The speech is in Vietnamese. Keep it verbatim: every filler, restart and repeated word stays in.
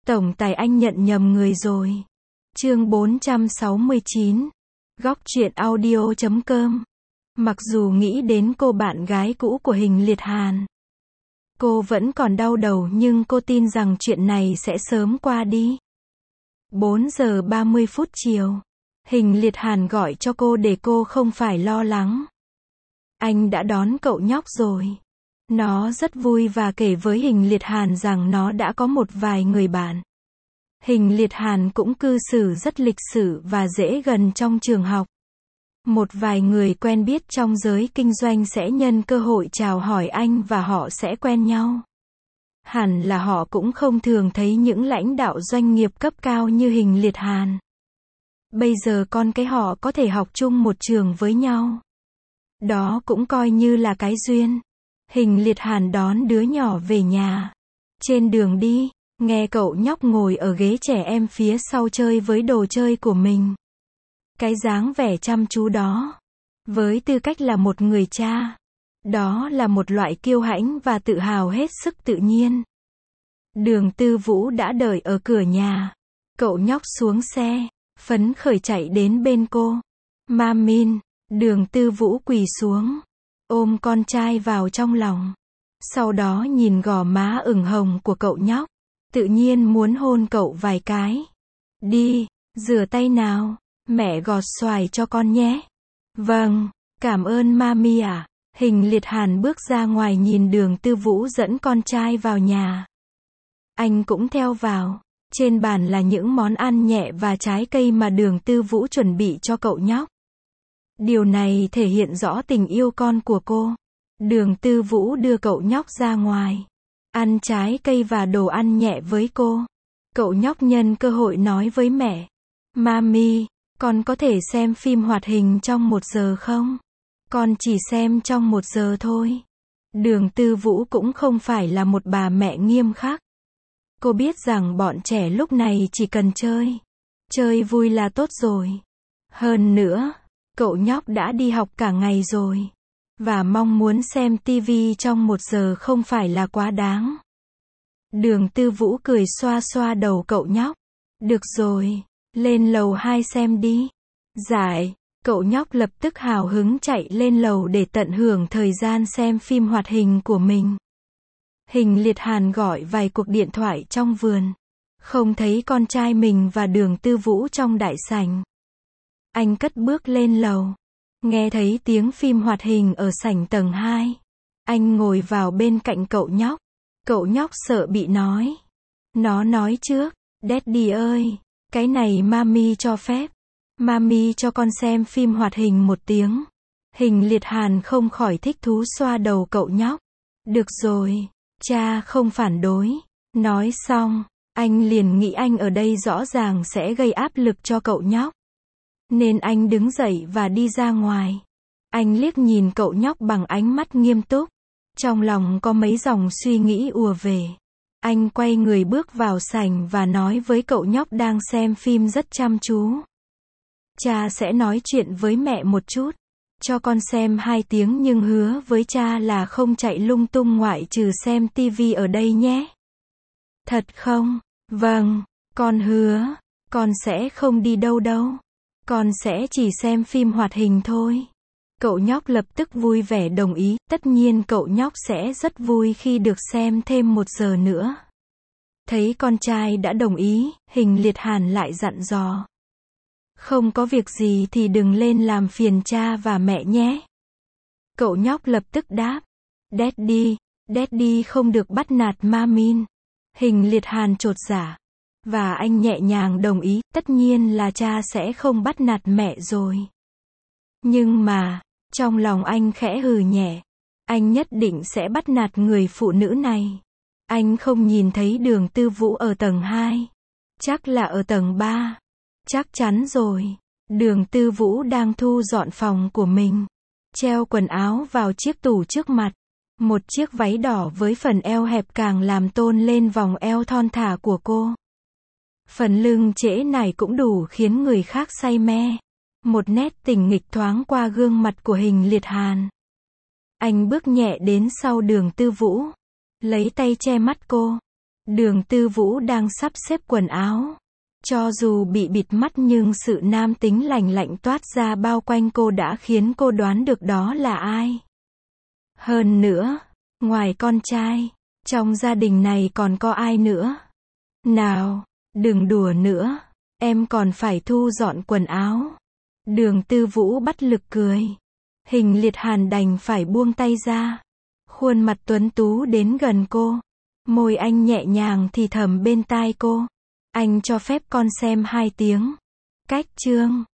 Tổng tài anh nhận nhầm người rồi. Chương bốn trăm sáu mươi chín. Góc truyện audio chấm com. Mặc dù nghĩ đến cô bạn gái cũ của Hình Liệt Hàn, cô vẫn còn đau đầu nhưng cô tin rằng chuyện này sẽ sớm qua đi. bốn giờ ba mươi phút chiều, Hình Liệt Hàn gọi cho cô để cô không phải lo lắng. Anh đã đón cậu nhóc rồi. Nó rất vui và kể với Hình Liệt Hàn rằng nó đã có một vài người bạn. Hình Liệt Hàn cũng cư xử rất lịch sự và dễ gần trong trường học. Một vài người quen biết trong giới kinh doanh sẽ nhân cơ hội chào hỏi anh và họ sẽ quen nhau. Hẳn là họ cũng không thường thấy những lãnh đạo doanh nghiệp cấp cao như Hình Liệt Hàn. Bây giờ con cái họ có thể học chung một trường với nhau. Đó cũng coi như là cái duyên. Hình Liệt Hàn đón đứa nhỏ về nhà. Trên đường đi, nghe cậu nhóc ngồi ở ghế trẻ em phía sau chơi với đồ chơi của mình. Cái dáng vẻ chăm chú đó, với tư cách là một người cha, đó là một loại kiêu hãnh và tự hào hết sức tự nhiên. Đường Tư Vũ đã đợi ở cửa nhà. Cậu nhóc xuống xe, phấn khởi chạy đến bên cô. Mamin, Đường Tư Vũ quỳ xuống, ôm con trai vào trong lòng. Sau đó nhìn gò má ửng hồng của cậu nhóc, tự nhiên muốn hôn cậu vài cái. Đi, rửa tay nào, mẹ gọt xoài cho con nhé. Vâng, cảm ơn mami ạ. Hình Liệt Hàn bước ra ngoài nhìn Đường Tư Vũ dẫn con trai vào nhà. Anh cũng theo vào. Trên bàn là những món ăn nhẹ và trái cây mà Đường Tư Vũ chuẩn bị cho cậu nhóc. Điều này thể hiện rõ tình yêu con của cô. Đường Tư Vũ đưa cậu nhóc ra ngoài, ăn trái cây và đồ ăn nhẹ với cô. Cậu nhóc nhân cơ hội nói với mẹ. Mami, con có thể xem phim hoạt hình trong một giờ không? Con chỉ xem trong một giờ thôi. Đường Tư Vũ cũng không phải là một bà mẹ nghiêm khắc. Cô biết rằng bọn trẻ lúc này chỉ cần chơi. Chơi vui là tốt rồi. Hơn nữa, cậu nhóc đã đi học cả ngày rồi. Và mong muốn xem tivi trong một giờ không phải là quá đáng. Đường Tư Vũ cười xoa xoa đầu cậu nhóc. Được rồi, lên lầu hai xem đi. Giải, cậu nhóc lập tức hào hứng chạy lên lầu để tận hưởng thời gian xem phim hoạt hình của mình. Hình Liệt Hàn gọi vài cuộc điện thoại trong vườn. Không thấy con trai mình và Đường Tư Vũ trong đại sảnh. Anh cất bước lên lầu. Nghe thấy tiếng phim hoạt hình ở sảnh tầng hai. Anh ngồi vào bên cạnh cậu nhóc. Cậu nhóc sợ bị nói. Nó nói trước. Daddy ơi, cái này mami cho phép. Mami cho con xem phim hoạt hình một tiếng. Hình Liệt Hàn không khỏi thích thú xoa đầu cậu nhóc. Được rồi, cha không phản đối. Nói xong, anh liền nghĩ anh ở đây rõ ràng sẽ gây áp lực cho cậu nhóc. Nên anh đứng dậy và đi ra ngoài. Anh liếc nhìn cậu nhóc bằng ánh mắt nghiêm túc. Trong lòng có mấy dòng suy nghĩ ùa về. Anh quay người bước vào sảnh và nói với cậu nhóc đang xem phim rất chăm chú. Cha sẽ nói chuyện với mẹ một chút. Cho con xem hai tiếng nhưng hứa với cha là không chạy lung tung ngoại trừ xem tivi ở đây nhé. Thật không? Vâng, con hứa. Con sẽ không đi đâu đâu. Con sẽ chỉ xem phim hoạt hình thôi. Cậu nhóc lập tức vui vẻ đồng ý. Tất nhiên cậu nhóc sẽ rất vui khi được xem thêm một giờ nữa. Thấy con trai đã đồng ý, Hình Liệt Hàn lại dặn dò. Không có việc gì thì đừng lên làm phiền cha và mẹ nhé. Cậu nhóc lập tức đáp. Daddy, Daddy không được bắt nạt Mamin. Hình Liệt Hàn chột dạ. Và anh nhẹ nhàng đồng ý, tất nhiên là cha sẽ không bắt nạt mẹ rồi. Nhưng mà, trong lòng anh khẽ hừ nhẹ. Anh nhất định sẽ bắt nạt người phụ nữ này. Anh không nhìn thấy Đường Tư Vũ ở tầng hai. Chắc là ở tầng ba. Chắc chắn rồi. Đường Tư Vũ đang thu dọn phòng của mình. Treo quần áo vào chiếc tủ trước mặt. Một chiếc váy đỏ với phần eo hẹp càng làm tôn lên vòng eo thon thả của cô. Phần lưng trễ nải cũng đủ khiến người khác say mê. Một nét tình nghịch thoáng qua gương mặt của Hình Liệt Hàn. Anh bước nhẹ đến sau Đường Tư Vũ. Lấy tay che mắt cô. Đường Tư Vũ đang sắp xếp quần áo. Cho dù bị bịt mắt nhưng sự nam tính lành lạnh toát ra bao quanh cô đã khiến cô đoán được đó là ai. Hơn nữa, ngoài con trai, trong gia đình này còn có ai nữa? Nào, đừng đùa nữa, em còn phải thu dọn quần áo. Đường Tư Vũ bất lực cười. Hình Liệt Hàn đành phải buông tay ra. Khuôn mặt tuấn tú đến gần cô. Môi anh nhẹ nhàng thì thầm bên tai cô. Anh cho phép con xem hai tiếng. Cách chương